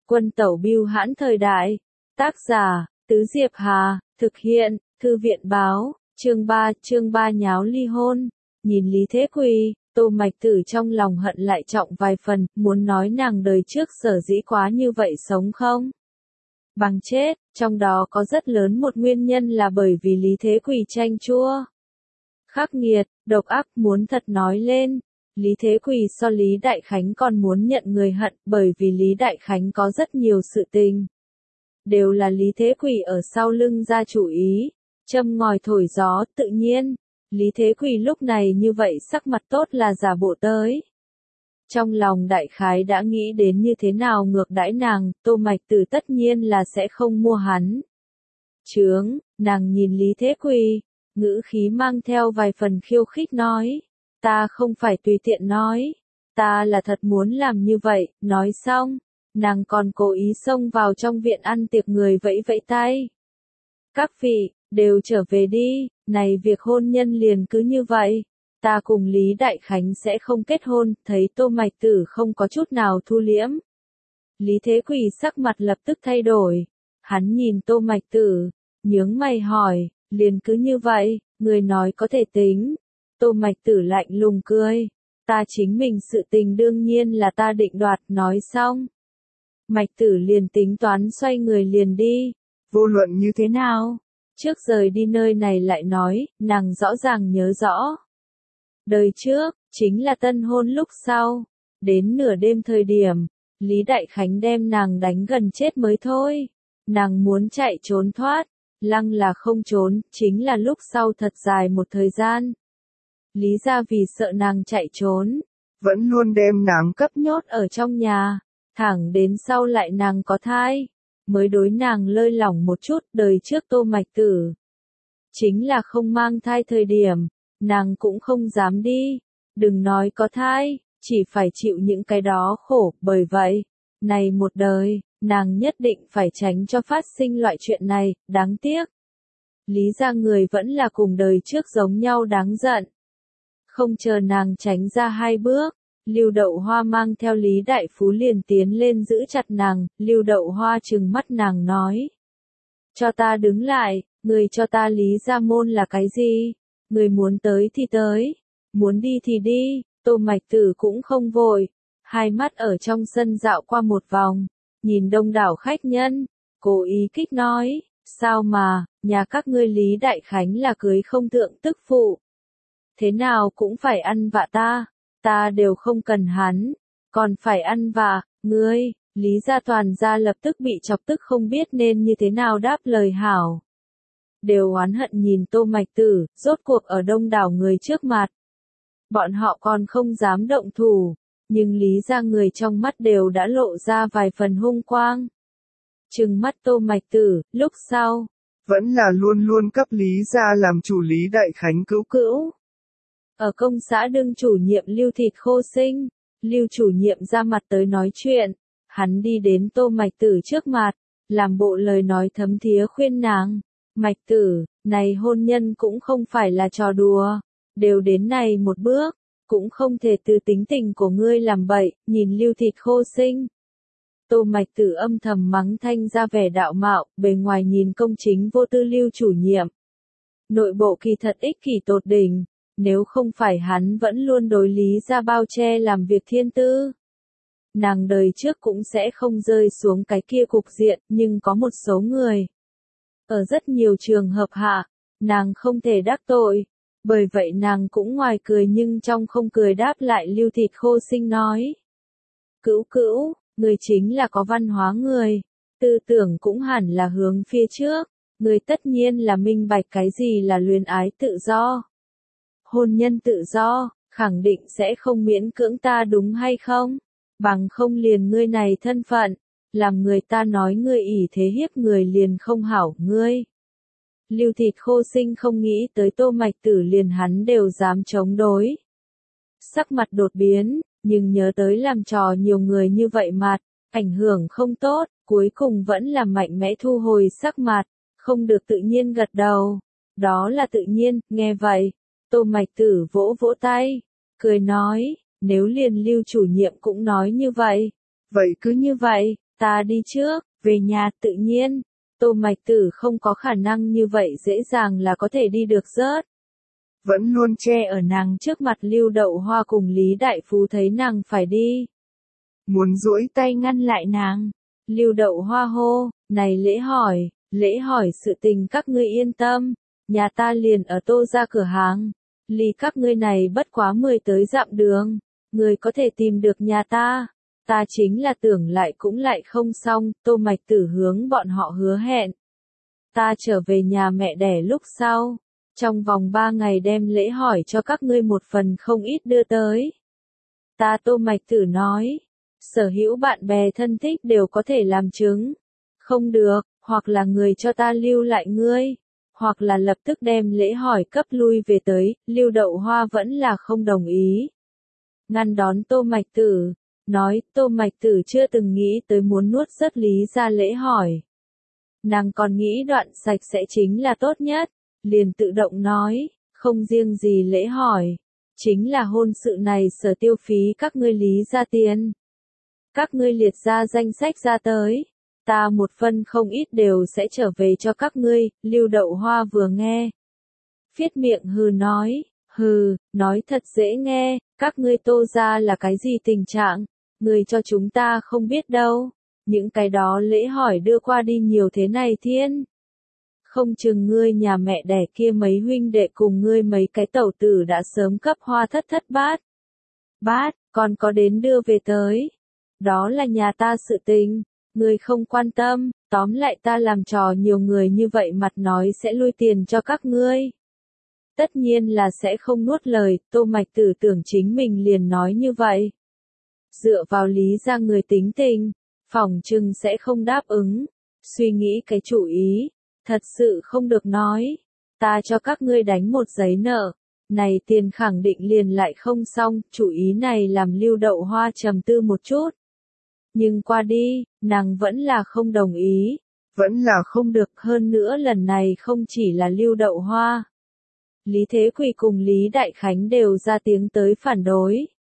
Quân tẩu bưu hãn thời đại. Tác giả, Tứ Diệp Hà, thực hiện, Thư viện báo, chương 3 nháo ly hôn. Nhìn Lý Thế Quỳ, Tô Mạch Tử trong lòng hận lại trọng vài phần, muốn nói nàng đời trước sở dĩ quá như vậy sống không bằng chết, trong đó có rất lớn một nguyên nhân là bởi vì Lý Thế Quỳ chanh chua, khắc nghiệt, độc ác. Muốn thật nói lên, Lý Thế Quỳ so Lý Đại Khánh còn muốn nhận người hận, bởi vì Lý Đại Khánh có rất nhiều sự tình đều là Lý Thế Quỳ ở sau lưng ra chủ ý, châm ngòi thổi gió. Tự nhiên, Lý Thế Quỳ lúc này như vậy sắc mặt tốt là giả bộ tới. Trong lòng đại khái đã nghĩ đến như thế nào ngược đãi nàng, Tô Mạch Tử tất nhiên là sẽ không mua hắn. Chướng, nàng nhìn Lý Thế Quỳ, ngữ khí mang theo vài phần khiêu khích nói, ta không phải tùy tiện nói, ta là thật muốn làm như vậy. Nói xong, nàng còn cố ý xông vào trong viện ăn tiệc người vẫy vẫy tay. Các vị, đều trở về đi, này việc hôn nhân liền cứ như vậy. Ta cùng Lý Đại Khánh sẽ không kết hôn. Thấy Tô Mạch Tử không có chút nào thu liễm, Lý Thế Quỳ sắc mặt lập tức thay đổi. Hắn nhìn Tô Mạch Tử, nhướng mày hỏi, liền cứ như vậy, người nói có thể tính. Tô Mạch Tử lạnh lùng cười, ta chính mình sự tình đương nhiên là ta định đoạt. Nói xong, Mạch Tử liền tính toán xoay người liền đi. Vô luận như thế nào, trước rời đi nơi này lại nói, nàng rõ ràng nhớ rõ. Đời trước, chính là tân hôn lúc sau, đến nửa đêm thời điểm, Lý Đại Khánh đem nàng đánh gần chết mới thôi. Nàng muốn chạy trốn thoát, lăng là không trốn, chính là lúc sau thật dài một thời gian. Lý gia vì sợ nàng chạy trốn, vẫn luôn đem nàng cấp nhốt ở trong nhà, thẳng đến sau lại nàng có thai, mới đối nàng lơi lỏng một chút. Đời trước Tô Mạch Tử, chính là không mang thai thời điểm, nàng cũng không dám đi, đừng nói có thai, chỉ phải chịu những cái đó khổ. Bởi vậy, này một đời, nàng nhất định phải tránh cho phát sinh loại chuyện này. Đáng tiếc, Lý gia người vẫn là cùng đời trước giống nhau đáng giận. Không chờ nàng tránh ra 2 bước, Lưu Đậu Hoa mang theo Lý Đại Phú liền tiến lên giữ chặt nàng. Lưu Đậu Hoa trừng mắt nàng nói, cho ta đứng lại, người cho ta Lý gia môn là cái gì? Người muốn tới thì tới, muốn đi thì đi. Tô Mạch Tử cũng không vội, hai mắt ở trong sân dạo qua một vòng, nhìn đông đảo khách nhân, cố ý kích nói, sao mà, nhà các ngươi Lý Đại Khánh là cưới không thượng tức phụ, thế nào cũng phải ăn vạ ta, ta đều không cần hắn, còn phải ăn vạ, ngươi. Lý gia toàn gia lập tức bị chọc tức không biết nên như thế nào đáp lời hảo. Đều oán hận nhìn Tô Mạch Tử, rốt cuộc ở đông đảo người trước mặt. Bọn họ còn không dám động thủ, nhưng Lý gia người trong mắt đều đã lộ ra vài phần hung quang. Trừng mắt Tô Mạch Tử, lúc sau, vẫn là luôn luôn cấp Lý gia làm chủ Lý Đại Khánh cứu cữu. Ở công xã đương chủ nhiệm Lưu Thịt Khô Sinh, Lưu chủ nhiệm ra mặt tới nói chuyện, hắn đi đến Tô Mạch Tử trước mặt, làm bộ lời nói thấm thía khuyên nàng, Mạch Tử, này hôn nhân cũng không phải là trò đùa, đều đến này một bước, cũng không thể từ tính tình của ngươi làm bậy. Nhìn Lưu Thịt Khô Sinh, Tô Mạch Tử âm thầm mắng thanh ra vẻ đạo mạo, bề ngoài nhìn công chính vô tư Lưu chủ nhiệm, nội bộ kỳ thật ích kỷ tột đỉnh. Nếu không phải hắn vẫn luôn đối Lý gia bao che làm việc thiên tư, nàng đời trước cũng sẽ không rơi xuống cái kia cục diện. Nhưng có một số người, ở rất nhiều trường hợp hạ, nàng không thể đắc tội, bởi vậy nàng cũng ngoài cười nhưng trong không cười đáp lại Lưu Thịt Khô Sinh nói, cữu cữu, người chính là có văn hóa người, tư tưởng cũng hẳn là hướng phía trước, người tất nhiên là minh bạch cái gì là luyến ái tự do, hôn nhân tự do, khẳng định sẽ không miễn cưỡng ta đúng hay không? Bằng không liền ngươi này thân phận, làm người ta nói ngươi ỷ thế hiếp người liền không hảo ngươi. Lưu Thịt Khô Sinh không nghĩ tới Tô Mạch Tử liền hắn đều dám chống đối. Sắc mặt đột biến, nhưng nhớ tới làm trò nhiều người như vậy mặt, ảnh hưởng không tốt, cuối cùng vẫn là mạnh mẽ thu hồi sắc mặt, không được tự nhiên gật đầu. Đó là tự nhiên. Nghe vậy, Tô Mạch Tử vỗ vỗ tay, cười nói, nếu liền Lưu chủ nhiệm cũng nói như vậy, vậy cứ như vậy, Ta đi trước, về nhà tự nhiên. Tô Mạch Tử không có khả năng như vậy dễ dàng là có thể đi được rớt. Vẫn luôn Che ở nàng trước mặt Lưu Đậu Hoa cùng Lý Đại Phú thấy nàng phải đi. muốn duỗi Tay ngăn lại nàng. Lưu Đậu Hoa hô, này lễ hỏi sự tình các ngươi yên tâm. Nhà ta liền ở Tô ra cửa hàng. Ly các ngươi này bất quá 10 tới dặm đường. Người có thể tìm được nhà ta. Ta chính là tưởng lại cũng lại không xong. Tô Mạch Tử hướng bọn họ hứa hẹn. Ta trở về nhà mẹ đẻ lúc sau. Trong vòng 3 ngày đem lễ hỏi cho các ngươi một phần không ít đưa tới. Ta Tô Mạch Tử nói. Sở hữu bạn bè thân thích đều có thể làm chứng. Không được, hoặc là người cho ta lưu lại ngươi. Hoặc là lập tức đem lễ hỏi cấp lui về tới. Lưu Đậu Hoa vẫn là không đồng ý. Ngăn đón Tô Mạch Tử. Nói Tô Mạch Tử chưa từng nghĩ tới muốn nuốt rất Lý ra lễ hỏi. Nàng còn nghĩ đoạn sạch sẽ chính là tốt nhất. Liền tự động nói, không riêng gì lễ hỏi. Chính là hôn sự này sở tiêu phí các ngươi Lý ra tiền. Các ngươi liệt ra danh sách ra tới. Ta một phân không ít đều sẽ trở về cho các ngươi. Lưu Đậu Hoa vừa nghe. Phiết miệng nói thật dễ nghe. Các ngươi Tô ra là cái gì tình trạng? Người cho chúng ta không biết đâu. Những cái đó lễ hỏi đưa qua đi nhiều thế này thiên. Không chừng ngươi nhà mẹ đẻ kia mấy huynh đệ cùng ngươi mấy cái tẩu tử đã sớm cấp hoa thất thất bát, còn có đến đưa về tới. Đó là nhà ta sự tình, ngươi không quan tâm, tóm lại ta làm trò nhiều người như vậy mặt nói sẽ lui tiền cho các ngươi. Tất nhiên là sẽ không nuốt lời, Tô Mạch Tử tưởng chính mình liền nói như vậy. Dựa vào Lý ra người tính tình, phỏng chừng sẽ không đáp ứng, suy nghĩ cái chủ ý. Thật sự không được nói. Ta cho các ngươi đánh một giấy nợ. Này tiền khẳng định liền lại không xong. Chủ ý này làm Lưu Đậu Hoa trầm tư một chút. Nhưng qua đi, nàng vẫn là không đồng ý. Vẫn là không được. Hơn nữa lần này không chỉ là Lưu Đậu Hoa. Lý Thế Quỳ cùng Lý Đại Khánh đều ra tiếng tới phản đối.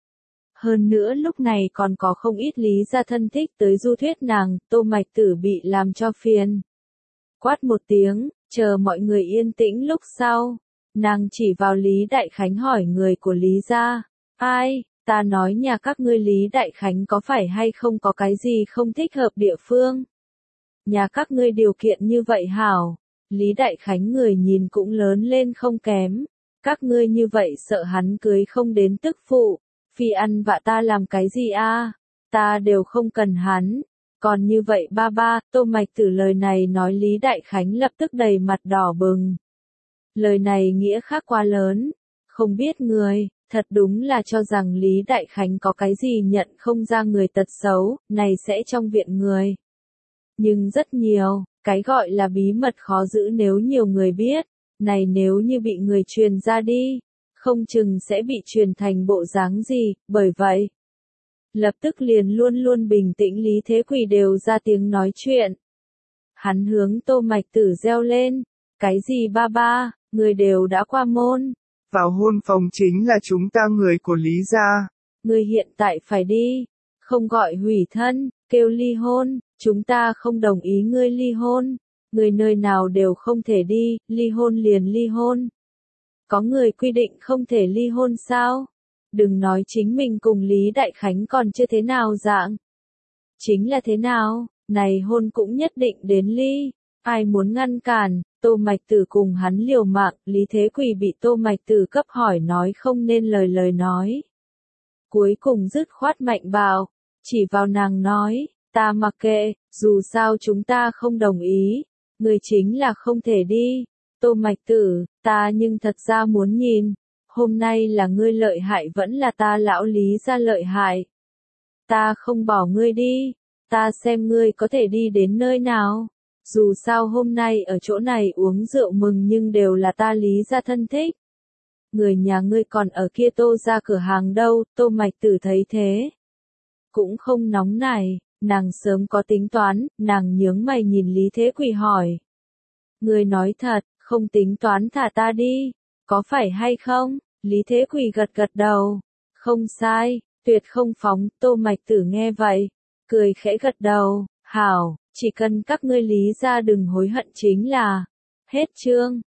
Hơn nữa lúc này còn có không ít Lý gia thân thích tới du thuyết nàng. Tô Mạch Tử bị làm cho phiền. Quát một tiếng, chờ mọi người yên tĩnh lúc sau. Nàng chỉ vào Lý Đại Khánh hỏi người của Lý gia. Ai, ta nói nhà các ngươi Lý Đại Khánh có phải hay không có cái gì không thích hợp địa phương? Nhà các ngươi điều kiện như vậy hảo. Lý Đại Khánh người nhìn cũng lớn lên không kém. Các ngươi như vậy sợ hắn cưới không đến tức phụ. Phi ăn vạ ta làm cái gì a? Ta đều không cần hắn. Còn như vậy ba, Tô Mạch Tử lời này nói Lý Đại Khánh lập tức đầy mặt đỏ bừng. Lời này nghĩa khác quá lớn. Không biết người, thật đúng là cho rằng Lý Đại Khánh có cái gì nhận không ra người tật xấu, này sẽ trong viện người. Nhưng rất nhiều, cái gọi là bí mật khó giữ nếu nhiều người biết, này nếu như bị người truyền ra đi, không chừng sẽ bị truyền thành bộ dáng gì, bởi vậy. Lập tức liền luôn luôn bình tĩnh Lý Thế Quỳ đều ra tiếng nói chuyện. Hắn hướng Tô Mạch Tử reo lên. Cái gì ba, người đều đã qua môn. Vào hôn phòng chính là chúng ta người của Lý gia. Người hiện tại phải đi. Không gọi hủy thân, kêu ly hôn. Chúng ta không đồng ý ngươi ly hôn. Người nơi nào đều không thể đi, ly hôn liền ly hôn. Có người quy định không thể ly hôn sao? Đừng nói chính mình cùng Lý Đại Khánh còn chưa thế nào dạng. Chính là thế nào, này hôn cũng nhất định đến ly. Ai muốn ngăn cản, Tô Mạch Tử cùng hắn liều mạng, Lý Thế Quỳ bị Tô Mạch Tử cấp hỏi nói không nên lời nói. Cuối cùng dứt khoát mạnh bạo, chỉ vào nàng nói, ta mặc kệ, dù sao chúng ta không đồng ý, người chính là không thể đi. Tô Mạch Tử, ta nhưng thật ra muốn nhìn. Hôm nay là ngươi lợi hại vẫn là ta lão Lý ra lợi hại. Ta không bỏ ngươi đi, ta xem ngươi có thể đi đến nơi nào. Dù sao hôm nay ở chỗ này uống rượu mừng nhưng đều là ta Lý ra thân thích. Người nhà ngươi còn ở kia Tô ra cửa hàng đâu, Tô Mạch Tử thấy thế. Cũng không nóng nảy, nàng sớm có tính toán, nàng nhướng mày nhìn Lý Thế Quỳ hỏi. Ngươi nói thật, không tính toán thả ta đi. Có phải hay không? Lý Thế Quỳ gật đầu. Không sai, tuyệt không phóng, Tô Mạch Tử nghe vậy. Cười khẽ gật đầu. Hảo, chỉ cần các ngươi Lý gia đừng hối hận chính là. Hết chương.